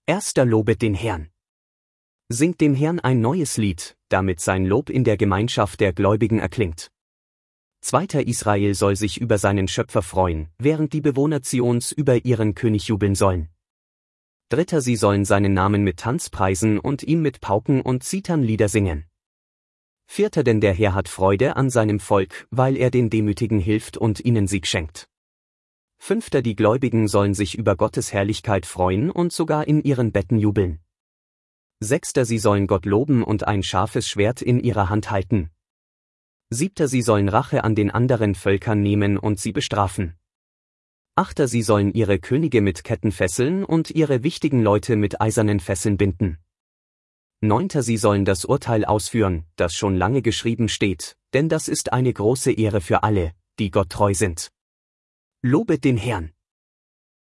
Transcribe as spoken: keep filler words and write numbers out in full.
Erster Lobet den Herrn. Singt dem Herrn ein neues Lied, damit sein Lob in der Gemeinschaft der Gläubigen erklingt. Zweiter Israel soll sich über seinen Schöpfer freuen, während die Bewohner Zions über ihren König jubeln sollen. Dritter, sie sollen seinen Namen mit Tanz preisen und ihm mit Pauken und Zithern Lieder singen. Vierter, denn der Herr hat Freude an seinem Volk, weil er den Demütigen hilft und ihnen Sieg schenkt. Fünfter, die Gläubigen sollen sich über Gottes Herrlichkeit freuen und sogar in ihren Betten jubeln. Sechster, sie sollen Gott loben und ein scharfes Schwert in ihrer Hand halten. Siebter, sie sollen Rache an den anderen Völkern nehmen und sie bestrafen. Achter, sie sollen ihre Könige mit Ketten fesseln und ihre wichtigen Leute mit eisernen Fesseln binden. Neunter, sie sollen das Urteil ausführen, das schon lange geschrieben steht, denn das ist eine große Ehre für alle, die Gott treu sind. Lobet den Herrn.